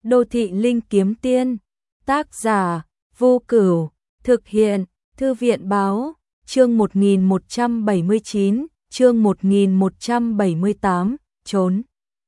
Đô thị linh kiếm tiên, tác giả, Vô Cửu, thực hiện, Thư viện báo, chương 1179, chương 1178, trốn.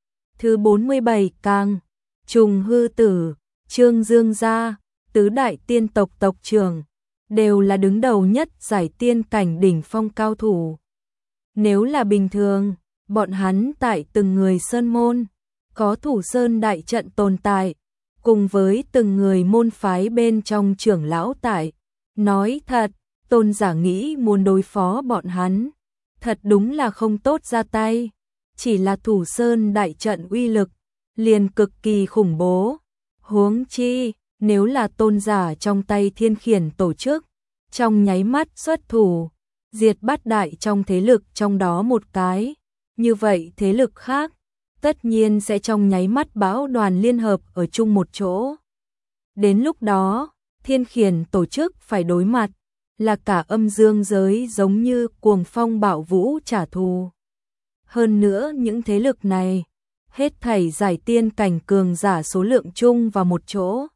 Thứ 47 càng, trùng hư tử, Trương Dương gia, tứ đại tiên tộc tộc trưởng, đều là đứng đầu nhất giải tiên cảnh đỉnh phong cao thủ. Nếu là bình thường, bọn hắn tại từng người sơn môn, có thủ sơn đại trận tồn tại, cùng với từng người môn phái bên trong trưởng lão tại. Nói thật, Tôn giả nghĩ muốn đối phó bọn hắn, thật đúng là không tốt ra tay, chỉ là thủ sơn đại trận uy lực, liền cực kỳ khủng bố. Huống chi, nếu là Tôn giả trong tay Thiên Khiển tổ chức, trong nháy mắt xuất thủ, diệt bát đại trong thế lực trong đó một cái, như vậy thế lực khác tất nhiên sẽ trong nháy mắt bão đoàn liên hợp ở chung một chỗ. Đến lúc đó, Thiên Khiển tổ chức phải đối mặt là cả âm dương giới giống như cuồng phong bạo vũ trả thù. Hơn nữa những thế lực này, hết thảy giải tiên cảnh cường giả số lượng chung vào một chỗ.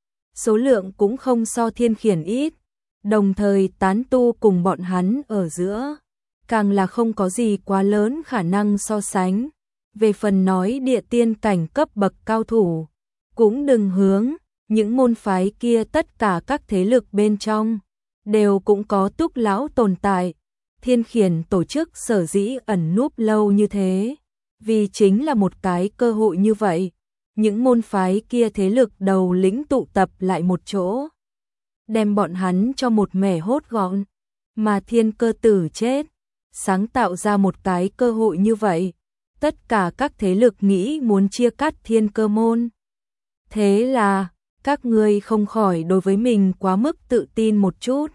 Số lượng cũng không so Thiên Khiển ít, đồng thời tán tu cùng bọn hắn ở giữa, càng là không có gì quá lớn khả năng so sánh. Về phần nói địa tiên cảnh cấp bậc cao thủ, cũng đừng hướng, những môn phái kia tất cả các thế lực bên trong, đều cũng có túc lão tồn tại. Thiên Khiển tổ chức sở dĩ ẩn núp lâu như thế, vì chính là một cái cơ hội như vậy. Những môn phái kia thế lực đầu lĩnh tụ tập lại một chỗ, đem bọn hắn cho một mẻ hốt gọn, mà Thiên Cơ Tử chết, sáng tạo ra một cái cơ hội như vậy. Tất cả các thế lực nghĩ muốn chia cắt Thiên Cơ môn. Thế là, các ngươi không khỏi đối với mình quá mức tự tin một chút.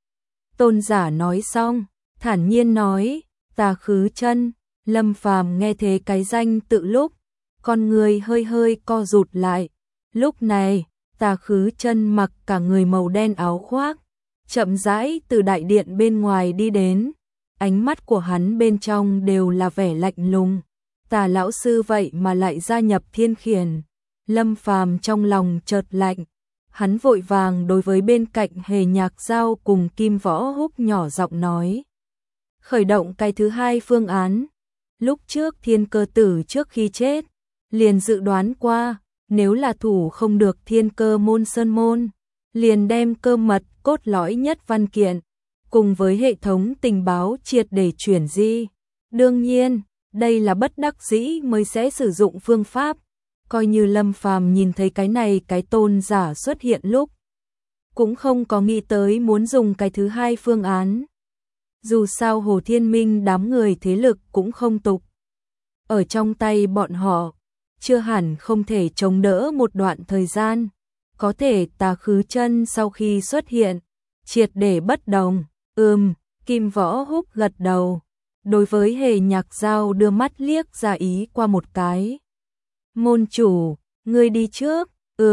Tôn giả nói xong, thản nhiên nói, Tà Khứ Chân. Lâm Phàm nghe thế cái danh tự lúc, con người hơi hơi co rụt lại. Lúc này, Tà Khứ Chân mặc cả người màu đen áo khoác, chậm rãi từ đại điện bên ngoài đi đến. Ánh mắt của hắn bên trong đều là vẻ lạnh lùng. Tà lão sư vậy mà lại gia nhập Thiên Khiển. Lâm Phàm trong lòng chợt lạnh, hắn vội vàng đối với bên cạnh Hề Nhạc Giao cùng Kim Võ Húc nhỏ giọng nói. Khởi động cái thứ hai phương án. Lúc trước Thiên Cơ Tử trước khi chết, liền dự đoán qua, nếu là thủ không được Thiên Cơ môn sơn môn, liền đem cơ mật cốt lõi nhất văn kiện, cùng với hệ thống tình báo triệt để chuyển di. Đương nhiên, đây là bất đắc dĩ mới sẽ sử dụng phương pháp. Coi như Lâm Phàm nhìn thấy cái này cái tôn giả xuất hiện lúc, cũng không có nghĩ tới muốn dùng cái thứ hai phương án. Dù sao Hồ Thiên Minh đám người thế lực cũng không tục. Ở trong tay bọn họ, chưa hẳn không thể chống đỡ một đoạn thời gian. Có thể Tà Khứ Chân sau khi xuất hiện, triệt để bất đồng. Kim Võ Húc gật đầu. Đối với Hề Nhạc Giao đưa mắt liếc ra ý qua một cái. Môn chủ, ngươi đi trước.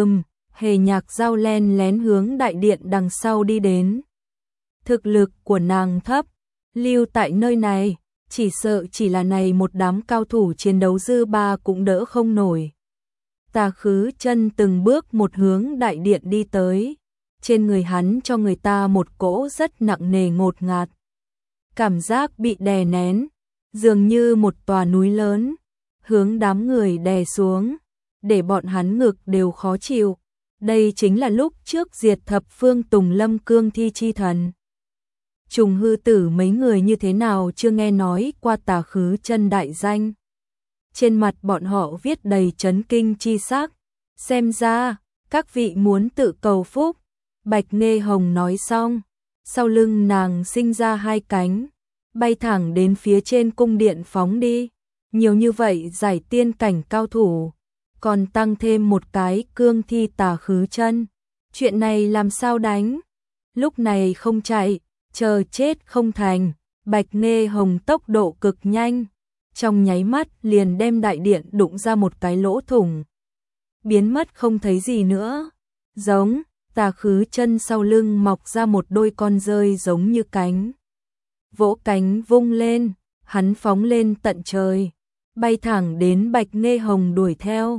Hề Nhạc Giao len lén hướng đại điện đằng sau đi đến. Thực lực của nàng thấp, lưu tại nơi này, chỉ sợ chỉ là này một đám cao thủ chiến đấu dư ba cũng đỡ không nổi. Tà Khứ Chân từng bước một hướng đại điện đi tới, trên người hắn cho người ta một cỗ rất nặng nề ngột ngạt. Cảm giác bị đè nén, dường như một tòa núi lớn, hướng đám người đè xuống, để bọn hắn ngực đều khó chịu. Đây chính là lúc trước diệt thập phương Tùng Lâm Cương Thi chi thần. Trùng hư tử mấy người như thế nào chưa nghe nói qua Tà Khứ Chân đại danh. Trên mặt bọn họ viết đầy chấn kinh chi sắc. Xem ra, các vị muốn tự cầu phúc. Bạch Nê Hồng nói xong, sau lưng nàng sinh ra hai cánh, bay thẳng đến phía trên cung điện phóng đi. Nhiều như vậy giải tiên cảnh cao thủ, còn tăng thêm một cái cương thi Tà Khứ Chân. Chuyện này làm sao đánh? Lúc này không chạy, chờ chết không thành. Bạch Nê Hồng tốc độ cực nhanh, trong nháy mắt liền đem đại điện đụng ra một cái lỗ thủng, biến mất không thấy gì nữa. Giống, Tà Khứ Chân sau lưng mọc ra một đôi con rơi giống như cánh. Vỗ cánh vung lên, hắn phóng lên tận trời, bay thẳng đến Bạch Nê Hồng đuổi theo.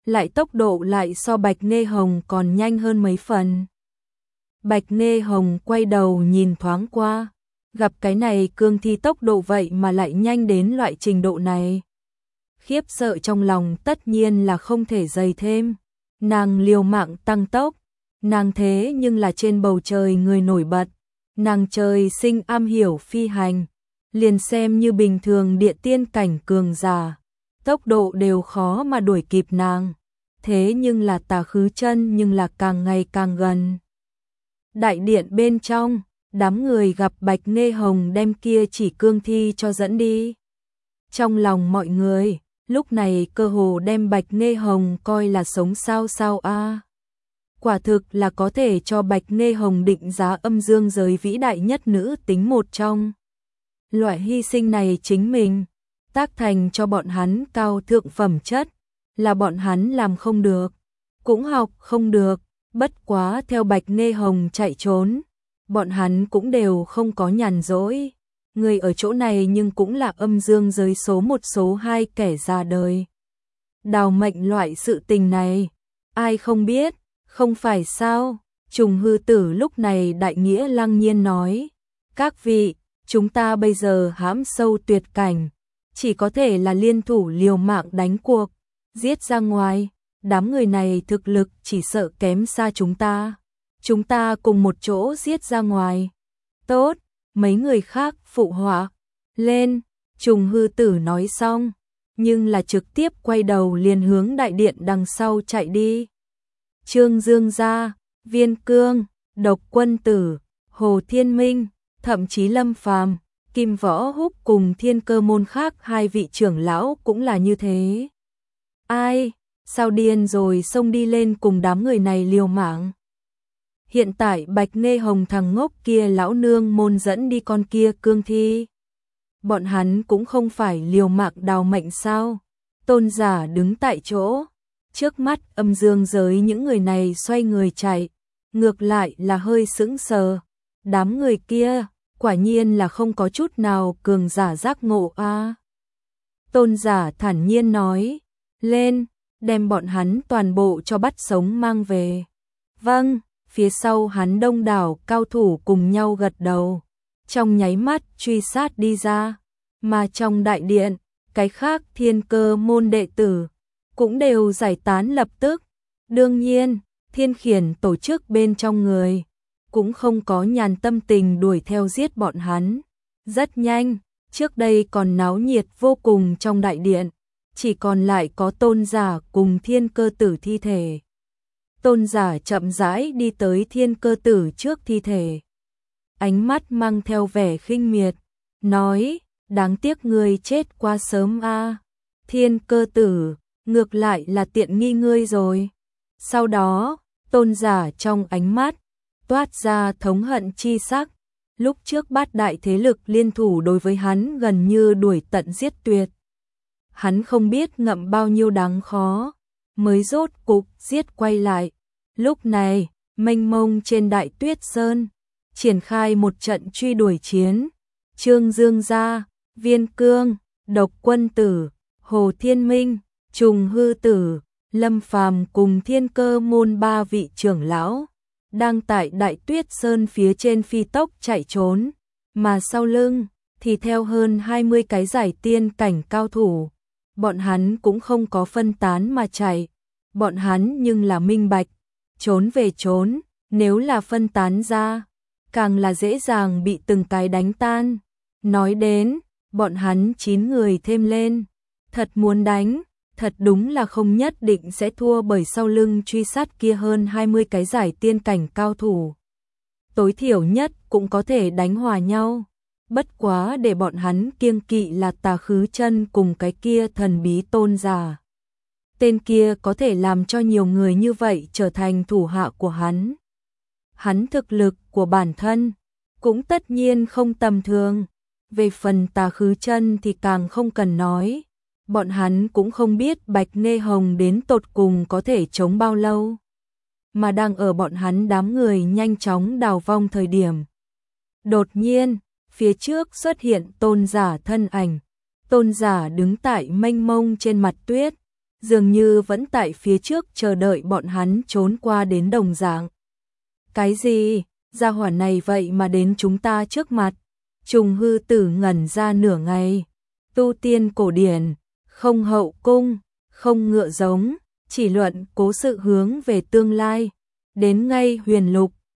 lại tốc độ lại so Bạch Nê Hồng còn nhanh hơn mấy phần. Bạch Nê Hồng quay đầu nhìn thoáng qua, gặp cái này cương thi tốc độ vậy mà lại nhanh đến loại trình độ này. Khiếp sợ trong lòng tất nhiên là không thể dày thêm, nàng liều mạng tăng tốc, nàng thế nhưng là trên bầu trời người nổi bật, nàng trời sinh am hiểu phi hành, liền xem như bình thường địa tiên cảnh cường giả, tốc độ đều khó mà đuổi kịp nàng, thế nhưng là Tà Khứ Chân nhưng là càng ngày càng gần. Đại điện bên trong, đám người gặp Bạch Nê Hồng đem kia chỉ cương thi cho dẫn đi. Trong lòng mọi người, lúc này cơ hồ đem Bạch Nê Hồng coi là sống sao sao a. Quả thực là có thể cho Bạch Nê Hồng định giá âm dương giới vĩ đại nhất nữ tính một trong. Loại hy sinh này chính mình, tác thành cho bọn hắn cao thượng phẩm chất, là bọn hắn làm không được, cũng học không được, bất quá theo Bạch Nê Hồng chạy trốn, bọn hắn cũng đều không có nhàn rỗi. Người ở chỗ này nhưng cũng là âm dương giới số 1 số 2 kẻ ra đời. Đào mệnh loại sự tình này, ai không biết, không phải sao? Trùng Hư Tử lúc này đại nghĩa lăng nhiên nói, các vị, chúng ta bây giờ hãm sâu tuyệt cảnh, chỉ có thể là liên thủ liều mạng đánh cuộc, giết ra ngoài, đám người này thực lực chỉ sợ kém xa chúng ta cùng một chỗ giết ra ngoài. Tốt, mấy người khác phụ họa, lên, Trùng Hư Tử nói xong, nhưng là trực tiếp quay đầu liền hướng đại điện đằng sau chạy đi. Trương Dương Gia, Viên Cương, Độc Quân Tử, Hồ Thiên Minh, thậm chí Lâm Phàm, Kim Võ Húc cùng Thiên Cơ môn khác hai vị trưởng lão cũng là như thế. Ai, sao điên rồi xông đi lên cùng đám người này liều mạng. Hiện tại Bạch Nê Hồng thằng ngốc kia lão nương môn dẫn đi con kia cương thi. Bọn hắn cũng không phải liều mạng đào mệnh sao. Tôn giả đứng tại chỗ. Trước mắt âm dương giới những người này xoay người chạy. Ngược lại là hơi sững sờ. Đám người kia, quả nhiên là không có chút nào cường giả giác ngộ a. Tôn giả thản nhiên nói. Lên, đem bọn hắn toàn bộ cho bắt sống mang về. Vâng. Phía sau hắn đông đảo cao thủ cùng nhau gật đầu, trong nháy mắt truy sát đi ra, mà trong đại điện, cái khác Thiên Cơ môn đệ tử cũng đều giải tán lập tức. Đương nhiên, Thiên Khiển tổ chức bên trong người cũng không có nhàn tâm tình đuổi theo giết bọn hắn. Rất nhanh, trước đây còn náo nhiệt vô cùng trong đại điện, chỉ còn lại có Tôn giả cùng Thiên Cơ tử thi thể. Tôn giả chậm rãi đi tới Thiên Cơ tử trước thi thể. Ánh mắt mang theo vẻ khinh miệt, nói, đáng tiếc ngươi chết quá sớm a. Thiên Cơ tử, ngược lại là tiện nghi ngươi rồi. Sau đó, tôn giả trong ánh mắt, toát ra thống hận chi sắc. Lúc trước bát đại thế lực liên thủ đối với hắn gần như đuổi tận giết tuyệt. Hắn không biết ngậm bao nhiêu đáng khó, mới rốt cục giết quay lại. Lúc này, mênh mông trên Đại Tuyết Sơn, triển khai một trận truy đuổi chiến. Trương Dương Gia, Viên Cương, Độc Quân Tử, Hồ Thiên Minh, Trùng Hư Tử, Lâm Phàm cùng Thiên Cơ môn ba vị trưởng lão đang tại Đại Tuyết Sơn phía trên phi tốc chạy trốn, mà sau lưng thì theo hơn 20 cái giải tiên cảnh cao thủ. Bọn hắn cũng không có phân tán mà chạy, bọn hắn nhưng là minh bạch, trốn về trốn, nếu là phân tán ra, càng là dễ dàng bị từng cái đánh tan. Nói đến, bọn hắn 9 người thêm lên, thật muốn đánh, thật đúng là không nhất định sẽ thua bởi sau lưng truy sát kia hơn 20 cái giải tiên cảnh cao thủ. Tối thiểu nhất cũng có thể đánh hòa nhau. Bất quá để bọn hắn kiêng kỵ là Tà Khứ Chân cùng cái kia thần bí tôn giả. Tên kia có thể làm cho nhiều người như vậy trở thành thủ hạ của hắn. Hắn thực lực của bản thân cũng tất nhiên không tầm thường. Về phần Tà Khứ Chân thì càng không cần nói. Bọn hắn cũng không biết Bạch Nê Hồng đến tột cùng có thể chống bao lâu. Mà đang ở bọn hắn đám người nhanh chóng đào vong thời điểm. Đột nhiên, phía trước xuất hiện tôn giả thân ảnh. Tôn giả đứng tại mênh mông trên mặt tuyết, dường như vẫn tại phía trước chờ đợi bọn hắn trốn qua đến đồng dạng. Cái gì? Gia hỏa này vậy mà đến chúng ta trước mặt. Trùng hư tử ngẩn ra nửa ngày. Tu tiên cổ điển, không hậu cung, không ngựa giống, chỉ luận cố sự hướng về tương lai. Đến ngay huyền lục,